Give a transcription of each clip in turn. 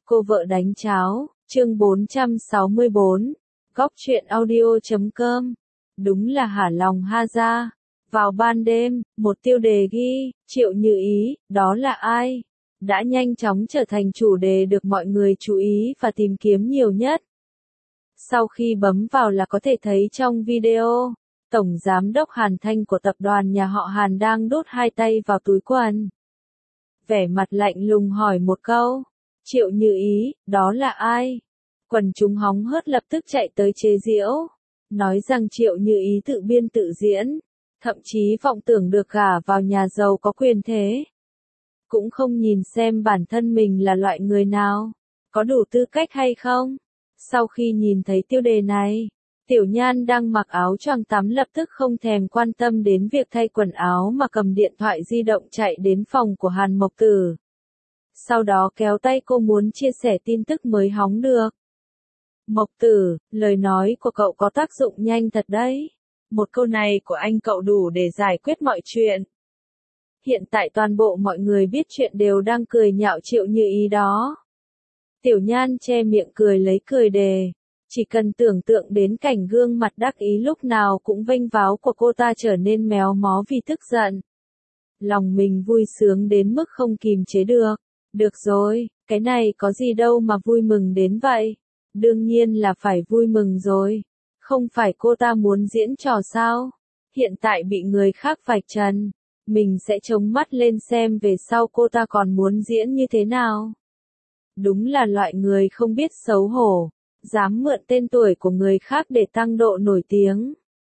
Cô vợ đánh cháo, chương 464, Góc truyện audio.com. Đúng là hả lòng ha ra. Vào ban đêm, một tiêu đề ghi, Triệu Như Ý, đó là ai? Đã nhanh chóng trở thành chủ đề được mọi người chú ý và tìm kiếm nhiều nhất. Sau khi bấm vào là có thể thấy trong video, Tổng Giám đốc Hàn Thanh của tập đoàn nhà họ Hàn đang đút hai tay vào túi quần. Vẻ mặt lạnh lùng hỏi một câu, Triệu Như Ý, đó là ai? Quần chúng hóng hớt lập tức chạy tới chế giễu, nói rằng Triệu Như Ý tự biên tự diễn, thậm chí vọng tưởng được gả vào nhà giàu có quyền thế. Cũng không nhìn xem bản thân mình là loại người nào, có đủ tư cách hay không. Sau khi nhìn thấy tiêu đề này, Tiểu Nhan đang mặc áo choàng tắm lập tức không thèm quan tâm đến việc thay quần áo mà cầm điện thoại di động chạy đến phòng của Hàn Mộc Tử. Sau đó kéo tay cô muốn chia sẻ tin tức mới hóng được. Mộc Tử, lời nói của cậu có tác dụng nhanh thật đấy. Một câu này của anh cậu đủ để giải quyết mọi chuyện. Hiện tại toàn bộ mọi người biết chuyện đều đang cười nhạo Triệu Như Ý đó. Tiểu Nhan che miệng cười lấy cười đề. Chỉ cần tưởng tượng đến cảnh gương mặt đắc ý lúc nào cũng vênh váo của cô ta trở nên méo mó vì tức giận. Lòng mình vui sướng đến mức không kìm chế được. Được rồi, cái này có gì đâu mà vui mừng đến vậy. Đương nhiên là phải vui mừng rồi. Không phải cô ta muốn diễn trò sao? Hiện tại bị người khác vạch trần. Mình sẽ chống mắt lên xem về sau cô ta còn muốn diễn như thế nào. Đúng là loại người không biết xấu hổ. Dám mượn tên tuổi của người khác để tăng độ nổi tiếng.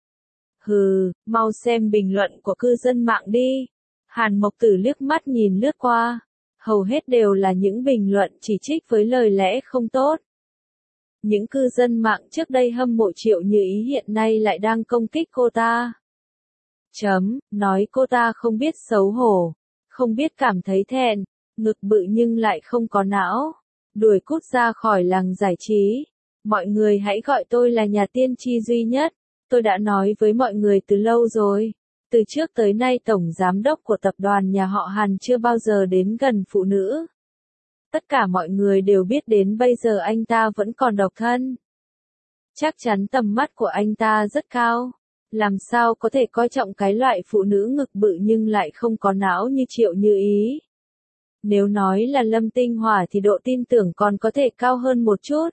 Hừ, mau xem bình luận của cư dân mạng đi. Hàn Mộc Tử liếc mắt nhìn lướt qua. Hầu hết đều là những bình luận chỉ trích với lời lẽ không tốt. Những cư dân mạng trước đây hâm mộ Triệu Như Ý hiện nay lại đang công kích cô ta. Nói cô ta không biết xấu hổ, không biết cảm thấy thẹn, ngực bự nhưng lại không có não. Đuổi cút ra khỏi làng giải trí. Mọi người hãy gọi tôi là nhà tiên tri duy nhất. Tôi đã nói với mọi người từ lâu rồi. Từ trước tới nay Tổng Giám đốc của tập đoàn nhà họ Hàn chưa bao giờ đến gần phụ nữ. Tất cả mọi người đều biết đến bây giờ anh ta vẫn còn độc thân. Chắc chắn tầm mắt của anh ta rất cao. Làm sao có thể coi trọng cái loại phụ nữ ngực bự nhưng lại không có não như Triệu Như Ý. Nếu nói là Lâm Tinh Hỏa thì độ tin tưởng còn có thể cao hơn một chút.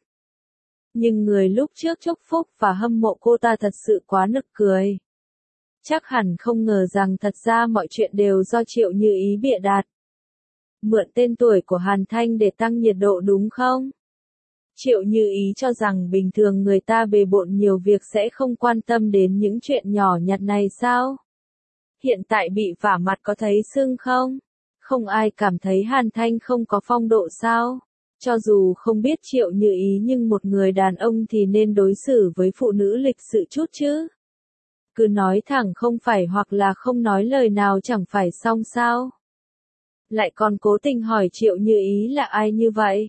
Nhưng người lúc trước chúc phúc và hâm mộ cô ta thật sự quá nực cười. Chắc hẳn không ngờ rằng thật ra mọi chuyện đều do Triệu Như Ý bịa đặt. Mượn tên tuổi của Hàn Thanh để tăng nhiệt độ đúng không? Triệu Như Ý cho rằng bình thường người ta bề bộn nhiều việc sẽ không quan tâm đến những chuyện nhỏ nhặt này sao? Hiện tại bị vả mặt có thấy sưng không? Không ai cảm thấy Hàn Thanh không có phong độ sao? Cho dù không biết Triệu Như Ý nhưng một người đàn ông thì nên đối xử với phụ nữ lịch sự chút chứ. Cứ nói thẳng không phải hoặc là không nói lời nào chẳng phải xong sao? Lại còn cố tình hỏi Triệu Như Ý là ai như vậy?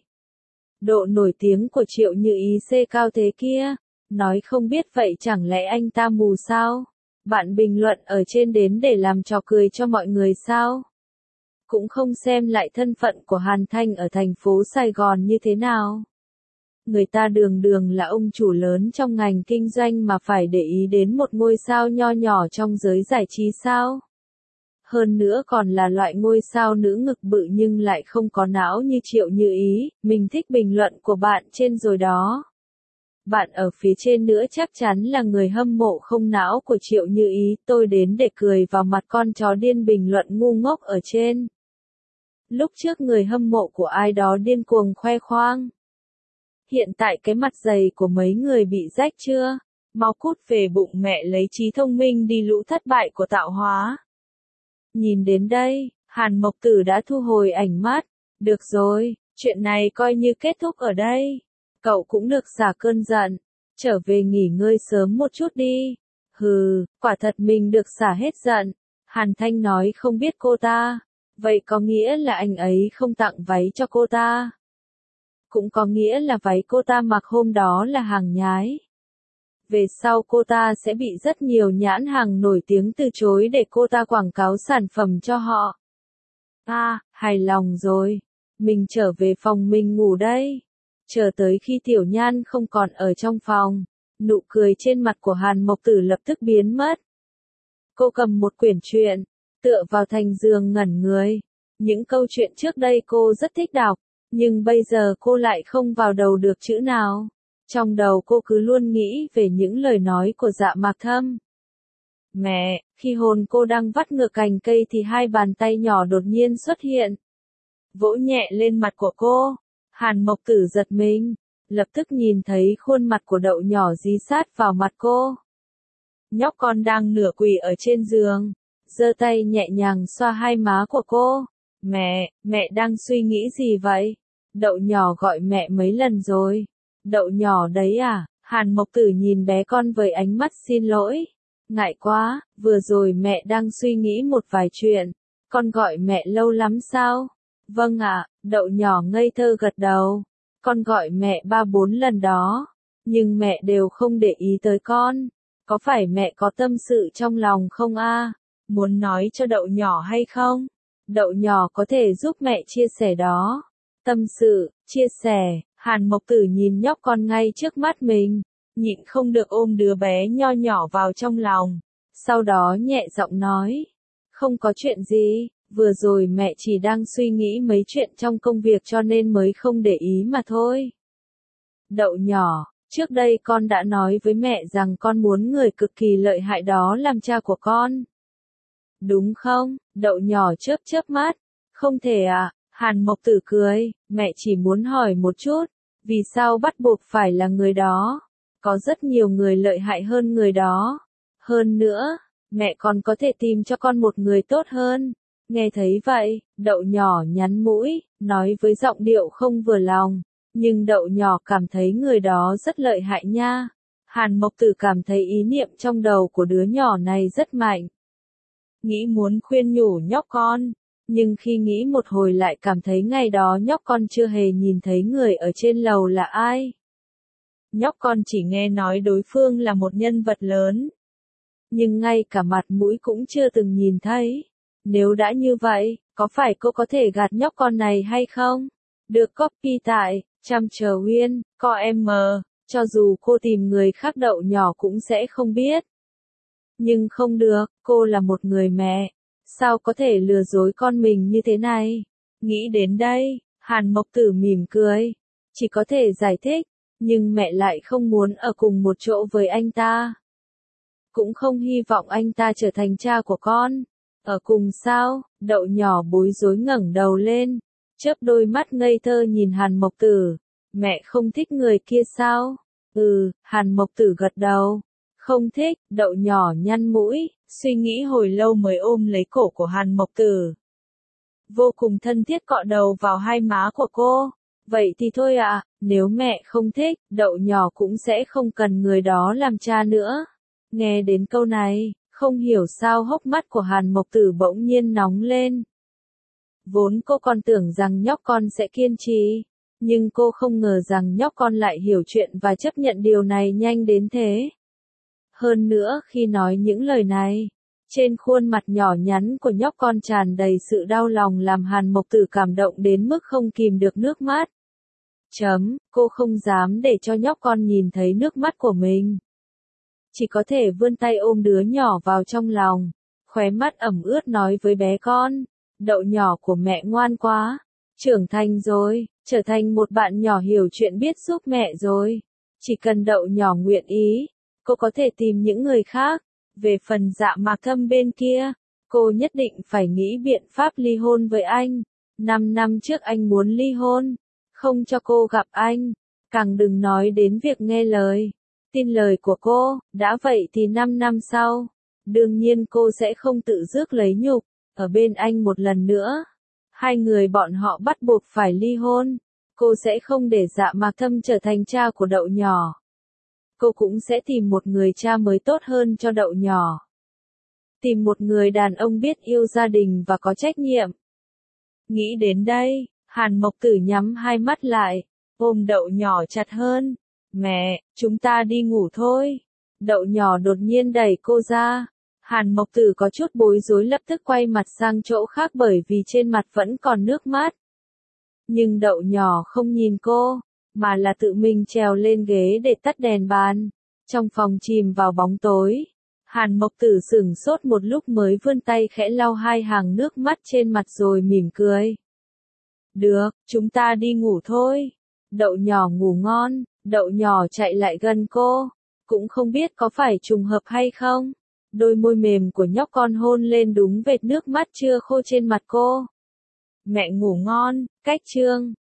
Độ nổi tiếng của Triệu Như Ý cao thế kia, nói không biết vậy chẳng lẽ anh ta mù sao? Bạn bình luận ở trên đến để làm trò cười cho mọi người sao? Cũng không xem lại thân phận của Hàn Thanh ở thành phố Sài Gòn như thế nào. Người ta đường đường là ông chủ lớn trong ngành kinh doanh mà phải để ý đến một ngôi sao nho nhỏ trong giới giải trí sao? Hơn nữa còn là loại ngôi sao nữ ngực bự nhưng lại không có não như Triệu Như Ý. Mình thích bình luận của bạn trên rồi đó. Bạn ở phía trên nữa chắc chắn là người hâm mộ không não của Triệu Như Ý. Tôi đến để cười vào mặt con chó điên bình luận ngu ngốc ở trên. Lúc trước người hâm mộ của ai đó điên cuồng khoe khoang. Hiện tại cái mặt dày của mấy người bị rách chưa? Mau cút về bụng mẹ lấy trí thông minh đi lũ thất bại của tạo hóa. Nhìn đến đây, Hàn Mộc Tử đã thu hồi ảnh mắt. Được rồi, chuyện này coi như kết thúc ở đây. Cậu cũng được xả cơn giận. Trở về nghỉ ngơi sớm một chút đi. Hừ, quả thật mình được xả hết giận. Hàn Thanh nói không biết cô ta. Vậy có nghĩa là anh ấy không tặng váy cho cô ta. Cũng có nghĩa là váy cô ta mặc hôm đó là hàng nhái. Về sau cô ta sẽ bị rất nhiều nhãn hàng nổi tiếng từ chối để cô ta quảng cáo sản phẩm cho họ. Hài lòng rồi. mình trở về phòng mình ngủ đây. Chờ tới khi Tiểu Nhan không còn ở trong phòng, nụ cười trên mặt của Hàn Mộc Tử lập tức biến mất. Cô cầm một quyển truyện, tựa vào thành giường ngẩn người. Những câu chuyện trước đây cô rất thích đọc, nhưng bây giờ cô lại không vào đầu được chữ nào. Trong đầu cô cứ luôn nghĩ về những lời nói của Dạ Mạc Thâm. Mẹ, khi hồn cô đang vắt ngược cành cây thì hai bàn tay nhỏ đột nhiên xuất hiện. Vỗ nhẹ lên mặt của cô. Hàn Mộc Tử giật mình, lập tức nhìn thấy khuôn mặt của Đậu nhỏ dí sát vào mặt cô. Nhóc con đang nửa quỳ ở trên giường, giơ tay nhẹ nhàng xoa hai má của cô. Mẹ đang suy nghĩ gì vậy? Đậu nhỏ gọi mẹ mấy lần rồi. Đậu nhỏ đấy à? Hàn Mộc Tử nhìn bé con với ánh mắt xin lỗi. Ngại quá, vừa rồi mẹ đang suy nghĩ một vài chuyện. Con gọi mẹ lâu lắm sao? Vâng ạ, Đậu nhỏ ngây thơ gật đầu. Con gọi mẹ 3-4 lần đó, nhưng mẹ đều không để ý tới con. Có phải mẹ có tâm sự trong lòng không a? Muốn nói cho Đậu nhỏ hay không? Đậu nhỏ có thể giúp mẹ chia sẻ đó. Tâm sự, chia sẻ, Hàn Mộc Tử nhìn nhóc con ngay trước mắt mình, nhịn không được ôm đứa bé nho nhỏ vào trong lòng. Sau đó nhẹ giọng nói, không có chuyện gì, vừa rồi mẹ chỉ đang suy nghĩ mấy chuyện trong công việc cho nên mới không để ý mà thôi. Đậu nhỏ, trước đây con đã nói với mẹ rằng con muốn người cực kỳ lợi hại đó làm cha của con. Đúng không? Đậu nhỏ chớp chớp mắt. Không thể à? Hàn Mộc Tử cười, mẹ chỉ muốn hỏi một chút, vì sao bắt buộc phải là người đó? Có rất nhiều người lợi hại hơn người đó. Hơn nữa, mẹ còn có thể tìm cho con một người tốt hơn. Nghe thấy vậy, Đậu nhỏ nhắn mũi, nói với giọng điệu không vừa lòng, nhưng Đậu nhỏ cảm thấy người đó rất lợi hại nha. Hàn Mộc Tử cảm thấy ý niệm trong đầu của đứa nhỏ này rất mạnh. Nghĩ muốn khuyên nhủ nhóc con, nhưng khi nghĩ một hồi lại cảm thấy ngày đó nhóc con chưa hề nhìn thấy người ở trên lầu là ai. Nhóc con chỉ nghe nói đối phương là một nhân vật lớn, nhưng ngay cả mặt mũi cũng chưa từng nhìn thấy. Nếu đã như vậy, có phải cô có thể gạt nhóc con này hay không? Được copy tại Chăm.Uyên.com, cho dù cô tìm người khác Đậu nhỏ cũng sẽ không biết. Nhưng không được, cô là một người mẹ, sao có thể lừa dối con mình như thế này? Nghĩ đến đây, Hàn Mộc Tử mỉm cười, chỉ có thể giải thích, nhưng mẹ lại không muốn ở cùng một chỗ với anh ta. Cũng không hy vọng anh ta trở thành cha của con. Ở cùng sao? Đậu nhỏ bối rối ngẩng đầu lên, chớp đôi mắt ngây thơ nhìn Hàn Mộc Tử. Mẹ không thích người kia sao? Hàn Mộc Tử gật đầu. Không thích, Đậu nhỏ nhăn mũi, suy nghĩ hồi lâu mới ôm lấy cổ của Hàn Mộc Tử. Vô cùng thân thiết cọ đầu vào hai má của cô. Vậy thì thôi ạ, nếu mẹ không thích, Đậu nhỏ cũng sẽ không cần người đó làm cha nữa. Nghe đến câu này, không hiểu sao hốc mắt của Hàn Mộc Tử bỗng nhiên nóng lên. Vốn cô còn tưởng rằng nhóc con sẽ kiên trì, nhưng cô không ngờ rằng nhóc con lại hiểu chuyện và chấp nhận điều này nhanh đến thế. Hơn nữa khi nói những lời này, trên khuôn mặt nhỏ nhắn của nhóc con tràn đầy sự đau lòng làm Hàn Mộc Tử cảm động đến mức không kìm được nước mắt. Cô không dám để cho nhóc con nhìn thấy nước mắt của mình. Chỉ có thể vươn tay ôm đứa nhỏ vào trong lòng, khóe mắt ẩm ướt nói với bé con, Đậu nhỏ của mẹ ngoan quá, trưởng thành rồi, trở thành một bạn nhỏ hiểu chuyện biết giúp mẹ rồi. Chỉ cần Đậu nhỏ nguyện ý, cô có thể tìm những người khác. Về phần Dạ Mạc Thâm bên kia, cô nhất định phải nghĩ biện pháp ly hôn với anh. 5 năm trước anh muốn ly hôn, không cho cô gặp anh, càng đừng nói đến việc nghe lời. Tin lời của cô, đã vậy thì 5 năm sau, đương nhiên cô sẽ không tự rước lấy nhục, ở bên anh một lần nữa. Hai người bọn họ bắt buộc phải ly hôn, cô sẽ không để Dạ Mạc Thâm trở thành cha của Đậu nhỏ. Cô cũng sẽ tìm một người cha mới tốt hơn cho Đậu nhỏ. Tìm một người đàn ông biết yêu gia đình và có trách nhiệm. Nghĩ đến đây, Hàn Mộc Tử nhắm hai mắt lại, ôm Đậu nhỏ chặt hơn. Mẹ, chúng ta đi ngủ thôi. Đậu nhỏ đột nhiên đẩy cô ra. Hàn Mộc Tử có chút bối rối lập tức quay mặt sang chỗ khác bởi vì trên mặt vẫn còn nước mắt. Nhưng đậu nhỏ không nhìn cô, mà là tự mình trèo lên ghế để tắt đèn bàn. Trong phòng chìm vào bóng tối, Hàn Mộc Tử sửng sốt một lúc mới vươn tay khẽ lau hai hàng nước mắt trên mặt rồi mỉm cười. Được, chúng ta đi ngủ thôi. Đậu nhỏ ngủ ngon, đậu nhỏ chạy lại gần cô. Cũng không biết có phải trùng hợp hay không. Đôi môi mềm của nhóc con hôn lên đúng vệt nước mắt chưa khô trên mặt cô. Mẹ ngủ ngon, cách chương.